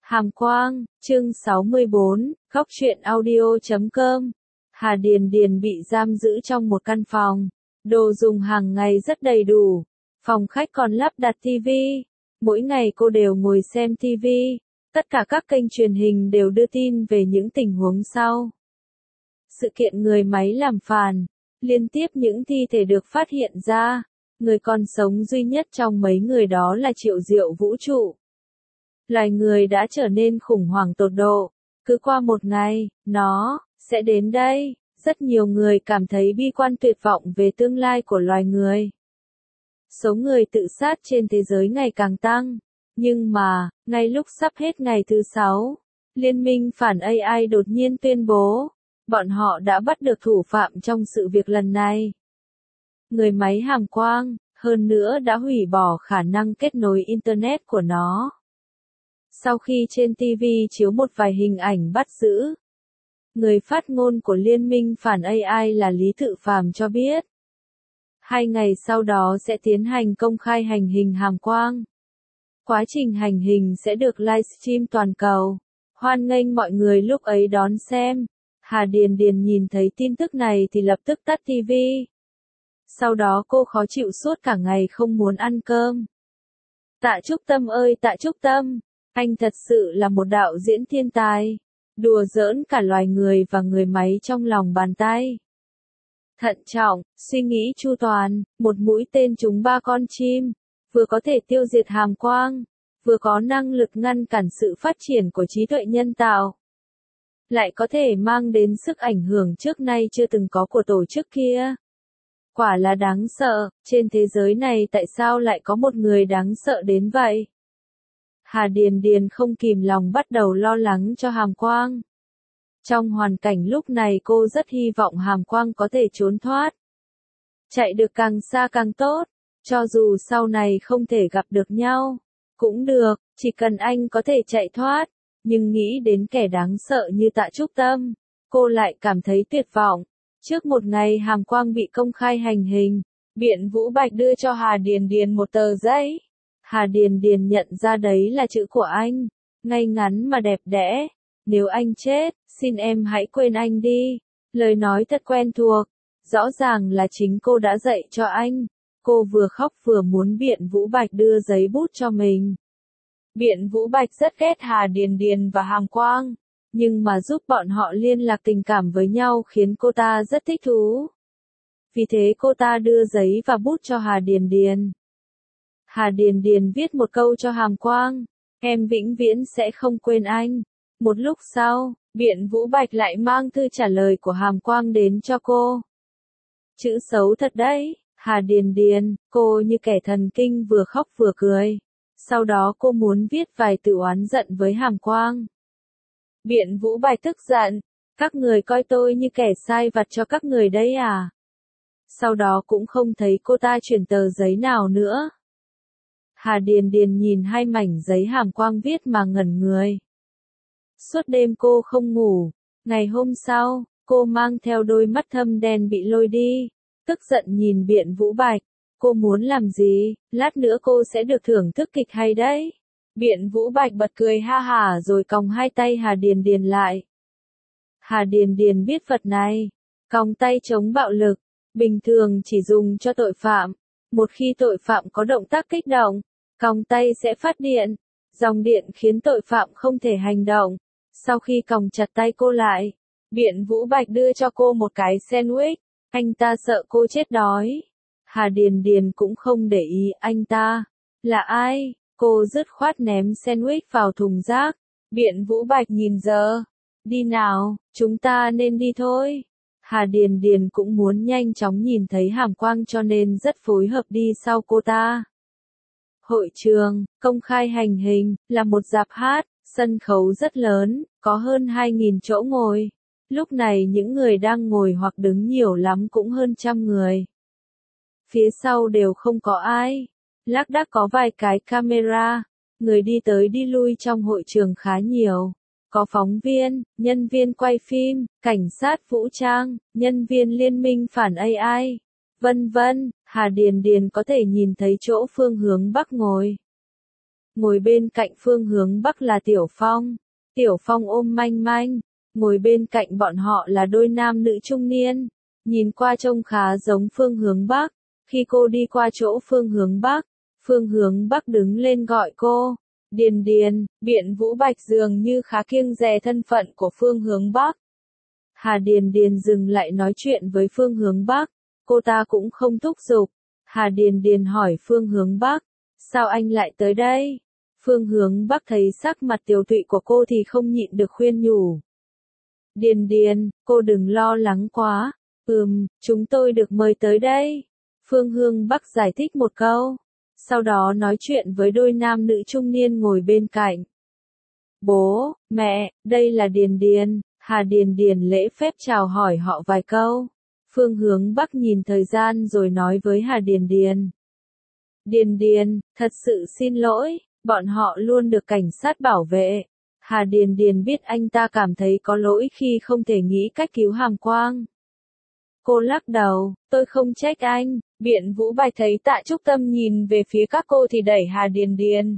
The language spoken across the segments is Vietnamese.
Hàm Quang, chương 64, góc truyện audio.com. Hà Điền Điền bị giam giữ trong một căn phòng. Đồ dùng hàng ngày rất đầy đủ. Phòng khách còn lắp đặt tivi. Mỗi ngày cô đều ngồi xem tivi. Tất cả các kênh truyền hình đều đưa tin về những tình huống sau. Sự kiện người máy làm phản. Liên tiếp những thi thể được phát hiện ra. Người còn sống duy nhất trong mấy người đó là Triệu Diệu Vũ trụ. Loài người đã trở nên khủng hoảng tột độ. Cứ qua một ngày, nó sẽ đến đây. Rất nhiều người cảm thấy bi quan tuyệt vọng về tương lai của loài người. Số người tự sát trên thế giới ngày càng tăng. Nhưng mà, ngay lúc sắp hết ngày thứ 6, Liên minh phản AI đột nhiên tuyên bố, bọn họ đã bắt được thủ phạm trong sự việc lần này. Người máy Hàm Quang, hơn nữa đã hủy bỏ khả năng kết nối Internet của nó. Sau khi trên TV chiếu một vài hình ảnh bắt giữ, người phát ngôn của Liên minh phản AI là Lý Tự Phàm cho biết, 2 ngày sau đó sẽ tiến hành công khai hành hình Hàm Quang. Quá trình hành hình sẽ được livestream toàn cầu. Hoan nghênh mọi người lúc ấy đón xem. Hà Điền Điền nhìn thấy tin tức này thì lập tức tắt TV. Sau đó cô khó chịu suốt cả ngày không muốn ăn cơm. Tạ Trúc Tâm ơi Tạ Trúc Tâm, anh thật sự là một đạo diễn thiên tài, đùa giỡn cả loài người và người máy trong lòng bàn tay. Thận trọng, suy nghĩ chu toàn, một mũi tên trúng 3 con chim, vừa có thể tiêu diệt Hàm Quang, vừa có năng lực ngăn cản sự phát triển của trí tuệ nhân tạo, lại có thể mang đến sức ảnh hưởng trước nay chưa từng có của tổ chức kia. Quả là đáng sợ, trên thế giới này tại sao lại có một người đáng sợ đến vậy? Hà Điền Điền không kìm lòng bắt đầu lo lắng cho Hàm Quang. Trong hoàn cảnh lúc này cô rất hy vọng Hàm Quang có thể trốn thoát. Chạy được càng xa càng tốt, cho dù sau này không thể gặp được nhau, cũng được, chỉ cần anh có thể chạy thoát. Nhưng nghĩ đến kẻ đáng sợ như Tạ Trúc Tâm, cô lại cảm thấy tuyệt vọng. Trước một ngày Hàm Quang bị công khai hành hình, Biện Vũ Bạch đưa cho Hà Điền Điền một tờ giấy. Hà Điền Điền nhận ra đấy là chữ của anh, ngay ngắn mà đẹp đẽ. Nếu anh chết, xin em hãy quên anh đi. Lời nói thật quen thuộc, rõ ràng là chính cô đã dạy cho anh. Cô vừa khóc vừa muốn Biện Vũ Bạch đưa giấy bút cho mình. Biện Vũ Bạch rất ghét Hà Điền Điền và Hàm Quang, nhưng mà giúp bọn họ liên lạc tình cảm với nhau khiến cô ta rất thích thú. Vì thế cô ta đưa giấy và bút cho Hà Điền Điền. Hà Điền Điền viết một câu cho Hàm Quang, em vĩnh viễn sẽ không quên anh. Một lúc sau, Biện Vũ Bạch lại mang thư trả lời của Hàm Quang đến cho cô. Chữ xấu thật đấy, Hà Điền Điền, cô như kẻ thần kinh vừa khóc vừa cười. Sau đó cô muốn viết vài từ oán giận với Hàm Quang. Biện Vũ Bạch tức giận, các người coi tôi như kẻ sai vặt cho các người đấy à? Sau đó cũng không thấy cô ta chuyển tờ giấy nào nữa. Hà Điền Điền nhìn 2 mảnh giấy Hàm Quang viết mà ngẩn người. Suốt đêm cô không ngủ. Ngày hôm sau, cô mang theo đôi mắt thâm đen bị lôi đi, tức giận nhìn Biện Vũ Bạch. Cô muốn làm gì? Lát nữa cô sẽ được thưởng thức kịch hay đấy. Biện Vũ Bạch bật cười ha hả rồi còng 2 tay Hà Điền Điền lại. Hà Điền Điền biết vật này. Còng tay chống bạo lực, bình thường chỉ dùng cho tội phạm. Một khi tội phạm có động tác kích động, còng tay sẽ phát điện. Dòng điện khiến tội phạm không thể hành động. Sau khi còng chặt tay cô lại, Biện Vũ Bạch đưa cho cô một cái sandwich. Anh ta sợ cô chết đói. Hà Điền Điền cũng không để ý anh ta là ai. Cô dứt khoát ném sandwich vào thùng rác. Biện Vũ Bạch nhìn giờ. Đi nào, chúng ta nên đi thôi. Hà Điền Điền cũng muốn nhanh chóng nhìn thấy Hàm Quang cho nên rất phối hợp đi sau cô ta. Hội trường, công khai hành hình, là một rạp hát, sân khấu rất lớn, có hơn 2.000 chỗ ngồi. Lúc này những người đang ngồi hoặc đứng nhiều lắm cũng hơn 100 người. Phía sau đều không có ai. Lác đác có vài cái camera. Người đi tới đi lui trong hội trường khá nhiều. Có phóng viên, nhân viên quay phim, cảnh sát vũ trang, nhân viên liên minh phản AI, vân vân. Hà Điền Điền có thể nhìn thấy chỗ phương hướng Bắc ngồi. ngồi bên cạnh Phương Hướng Bắc là Tiểu Phong. Tiểu Phong ôm Manh Manh, ngồi bên cạnh bọn họ là đôi nam nữ trung niên, nhìn qua trông khá giống Phương Hướng Bắc. Khi cô đi qua chỗ Phương Hướng Bắc đứng lên gọi cô, Điền Điền. Biện Vũ Bạch dường như khá kiêng dè thân phận của Phương Hướng Bắc. Hà Điền Điền dừng lại nói chuyện với Phương Hướng Bắc, cô ta cũng không thúc giục. Hà Điền Điền hỏi Phương Hướng Bắc, sao anh lại tới đây? Phương Hướng Bắc thấy sắc mặt tiều tụy của cô thì không nhịn được khuyên nhủ. Điền Điền, cô đừng lo lắng quá. Chúng tôi được mời tới đây. Phương Hướng Bắc giải thích một câu, sau đó nói chuyện với đôi nam nữ trung niên ngồi bên cạnh. Bố, mẹ, đây là Điền Điền. Hà Điền Điền lễ phép chào hỏi họ vài câu. Phương Hướng Bắc nhìn thời gian rồi nói với Hà Điền Điền. Điền Điền, thật sự xin lỗi, bọn họ luôn được cảnh sát bảo vệ. Hà Điền Điền biết anh ta cảm thấy có lỗi khi không thể nghĩ cách cứu Hàm Quang. Cô lắc đầu, tôi không trách anh. Biện Vũ Bạch thấy Tạ Trúc Tâm nhìn về phía các cô thì đẩy Hà Điền Điền.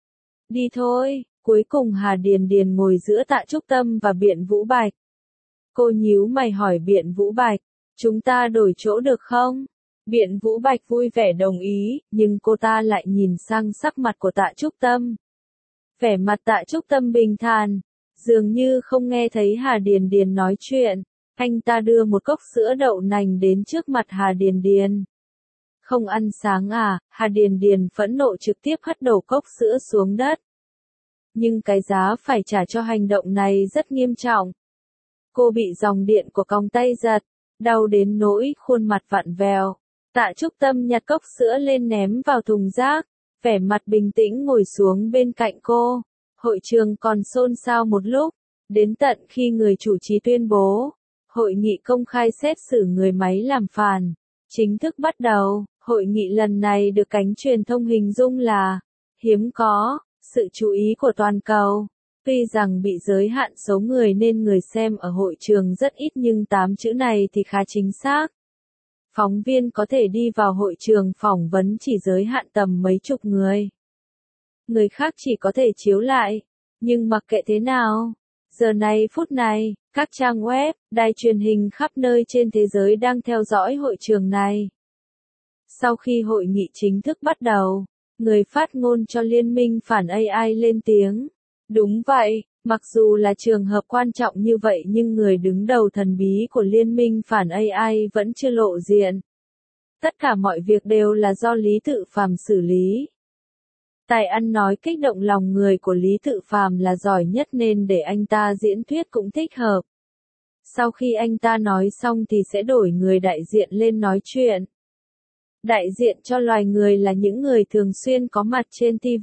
Đi thôi. Cuối cùng Hà Điền Điền ngồi giữa Tạ Trúc Tâm và Biện Vũ Bạch. Cô nhíu mày hỏi Biện Vũ Bạch, chúng ta đổi chỗ được không? Biện Vũ Bạch vui vẻ đồng ý, nhưng cô ta lại nhìn sang sắc mặt của Tạ Trúc Tâm. Vẻ mặt Tạ Trúc Tâm bình thản, dường như không nghe thấy Hà Điền Điền nói chuyện. Anh ta đưa một cốc sữa đậu nành đến trước mặt Hà Điền Điền. Không ăn sáng à? Hà Điền Điền phẫn nộ trực tiếp hất đầu cốc sữa xuống đất. Nhưng cái giá phải trả cho hành động này rất nghiêm trọng. Cô bị dòng điện của còng tay giật, đau đến nỗi khuôn mặt vặn vẹo. Tạ Trúc Tâm nhặt cốc sữa lên ném vào thùng rác, vẻ mặt bình tĩnh ngồi xuống bên cạnh cô. Hội trường còn xôn xao một lúc, đến tận khi người chủ trì tuyên bố, hội nghị công khai xét xử người máy làm phản, chính thức bắt đầu. Hội nghị lần này được cánh truyền thông hình dung là hiếm có, sự chú ý của toàn cầu. Tuy rằng bị giới hạn số người nên người xem ở hội trường rất ít nhưng 8 chữ này thì khá chính xác. Phóng viên có thể đi vào hội trường phỏng vấn chỉ giới hạn tầm mấy chục người. Người khác chỉ có thể chiếu lại. Nhưng mặc kệ thế nào, giờ này phút này, các trang web, đài truyền hình khắp nơi trên thế giới đang theo dõi hội trường này. Sau khi hội nghị chính thức bắt đầu, người phát ngôn cho Liên minh phản AI lên tiếng. Đúng vậy, mặc dù là trường hợp quan trọng như vậy nhưng người đứng đầu thần bí của Liên minh phản AI vẫn chưa lộ diện. Tất cả mọi việc đều là do Lý Tự Phàm xử lý. Tài ăn nói kích động lòng người của Lý Tự Phàm là giỏi nhất nên để anh ta diễn thuyết cũng thích hợp. Sau khi anh ta nói xong thì sẽ đổi người đại diện lên nói chuyện. Đại diện cho loài người là những người thường xuyên có mặt trên TV.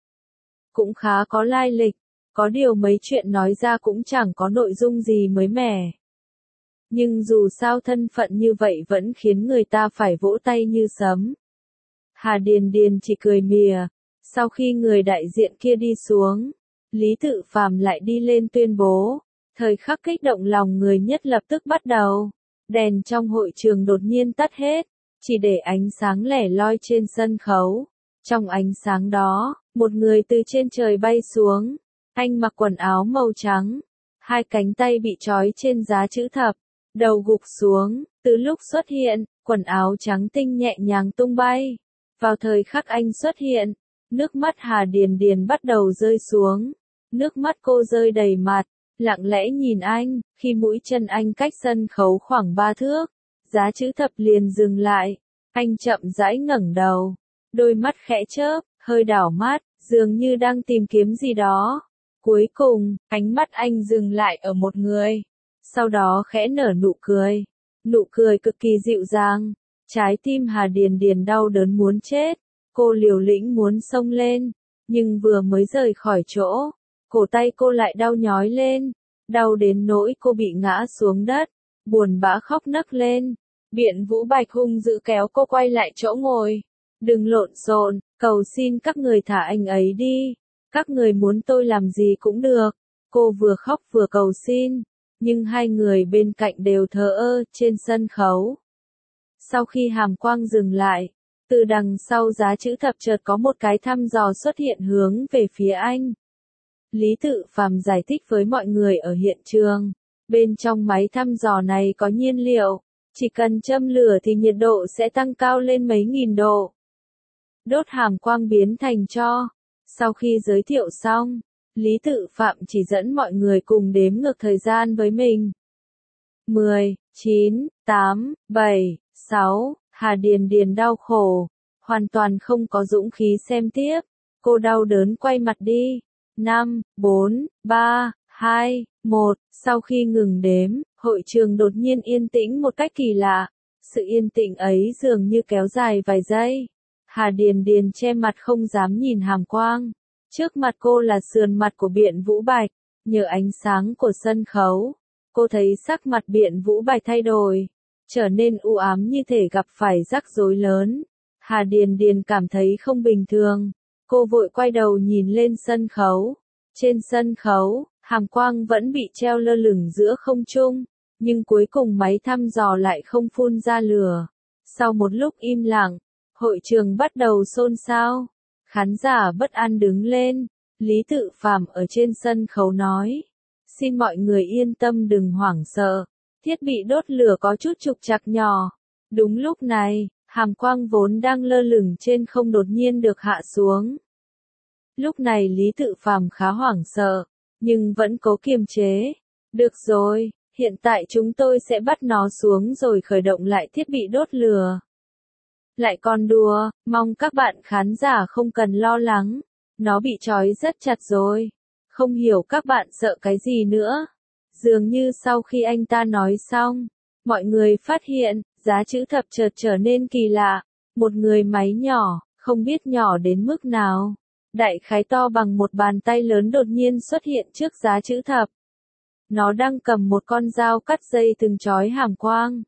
Cũng khá có lai lịch, có điều mấy chuyện nói ra cũng chẳng có nội dung gì mới mẻ. Nhưng dù sao thân phận như vậy vẫn khiến người ta phải vỗ tay như sấm. Hà Điền Điền chỉ cười mỉa. Sau khi người đại diện kia đi xuống, Lý Tự Phàm lại đi lên tuyên bố. Thời khắc kích động lòng người nhất lập tức bắt đầu. Đèn trong hội trường đột nhiên tắt hết, chỉ để ánh sáng lẻ loi trên sân khấu. Trong ánh sáng đó, một người từ trên trời bay xuống. Anh mặc quần áo màu trắng, hai cánh tay bị trói trên giá chữ thập, đầu gục xuống. Từ lúc xuất hiện, quần áo trắng tinh nhẹ nhàng tung bay. Vào thời khắc anh xuất hiện, nước mắt Hà Điền Điền bắt đầu rơi xuống. Nước mắt cô rơi đầy mặt, lặng lẽ nhìn anh. Khi mũi chân anh cách sân khấu khoảng 3 thước, giá chữ thập liền dừng lại. Anh chậm rãi ngẩng đầu, đôi mắt khẽ chớp, hơi đảo mắt, dường như đang tìm kiếm gì đó. Cuối cùng, ánh mắt anh dừng lại ở một người. Sau đó khẽ nở nụ cười. Nụ cười cực kỳ dịu dàng. Trái tim Hà Điền Điền đau đớn muốn chết. Cô liều lĩnh muốn xông lên. Nhưng vừa mới rời khỏi chỗ, cổ tay cô lại đau nhói lên. Đau đến nỗi cô bị ngã xuống đất. Buồn bã khóc nấc lên. Biện Vũ Bạch hung dữ kéo cô quay lại chỗ ngồi. Đừng lộn xộn, cầu xin các người thả anh ấy đi. Các người muốn tôi làm gì cũng được. Cô vừa khóc vừa cầu xin. Nhưng hai người bên cạnh đều thờ ơ trên sân khấu. Sau khi Hàm Quang dừng lại, Từ đằng sau giá chữ thập chợt có một cái thăm dò xuất hiện hướng về phía anh. Lý Tự Phàm giải thích với mọi người ở hiện trường. Bên trong máy thăm dò này có nhiên liệu. Chỉ cần châm lửa thì nhiệt độ sẽ tăng cao lên mấy nghìn độ. Đốt hàm quang biến thành tro. Sau khi giới thiệu xong, Lý Tự Phạm chỉ dẫn mọi người cùng đếm ngược thời gian với mình. 10, 9, 8, 7, 6, Hà Điền Điền đau khổ. Hoàn toàn không có dũng khí xem tiếp. Cô đau đớn quay mặt đi. 5, 4, 3, 2, 1. Sau khi ngừng đếm, hội trường đột nhiên yên tĩnh một cách kỳ lạ. Sự yên tĩnh ấy dường như kéo dài vài giây. Hà Điền Điền che mặt không dám nhìn hàm quang. Trước mặt cô là sườn mặt của Biện Vũ Bạch. Nhờ ánh sáng của sân khấu, cô thấy sắc mặt Biện Vũ Bạch thay đổi, trở nên u ám như thể gặp phải rắc rối lớn. Hà Điền Điền cảm thấy không bình thường. Cô vội quay đầu nhìn lên sân khấu. Trên sân khấu, hàm quang vẫn bị treo lơ lửng giữa không trung, nhưng cuối cùng máy thăm dò lại không phun ra lửa. Sau một lúc im lặng, hội trường bắt đầu xôn xao. Khán giả bất an đứng lên. Lý Tự Phàm ở trên sân khấu nói: "Xin mọi người yên tâm đừng hoảng sợ. Thiết bị đốt lửa có chút trục trặc nhỏ." Đúng lúc này, hàm quang vốn đang lơ lửng trên không đột nhiên được hạ xuống. Lúc này Lý Tự Phàm khá hoảng sợ, nhưng vẫn cố kiềm chế. "Được rồi, hiện tại chúng tôi sẽ bắt nó xuống rồi khởi động lại thiết bị đốt lửa." Lại còn đùa, mong các bạn khán giả không cần lo lắng. Nó bị trói rất chặt rồi. Không hiểu các bạn sợ cái gì nữa. Dường như sau khi anh ta nói xong, mọi người phát hiện, giá chữ thập chợt trở nên kỳ lạ. Một người máy nhỏ, không biết nhỏ đến mức nào. Đại khái to bằng một bàn tay lớn đột nhiên xuất hiện trước giá chữ thập. Nó đang cầm một con dao cắt dây thừng trói hàm quang.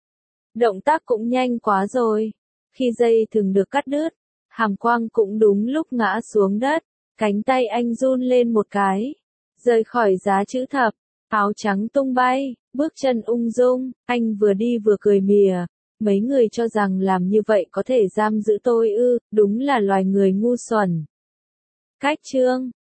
Động tác cũng nhanh quá rồi. Khi dây thừng được cắt đứt, hàm quang cũng đúng lúc ngã xuống đất. Cánh tay anh run lên một cái, rời khỏi giá chữ thập, áo trắng tung bay, bước chân ung dung, anh vừa đi vừa cười mỉa. Mấy người cho rằng làm như vậy có thể giam giữ tôi ư, đúng là loài người ngu xuẩn. Cách chương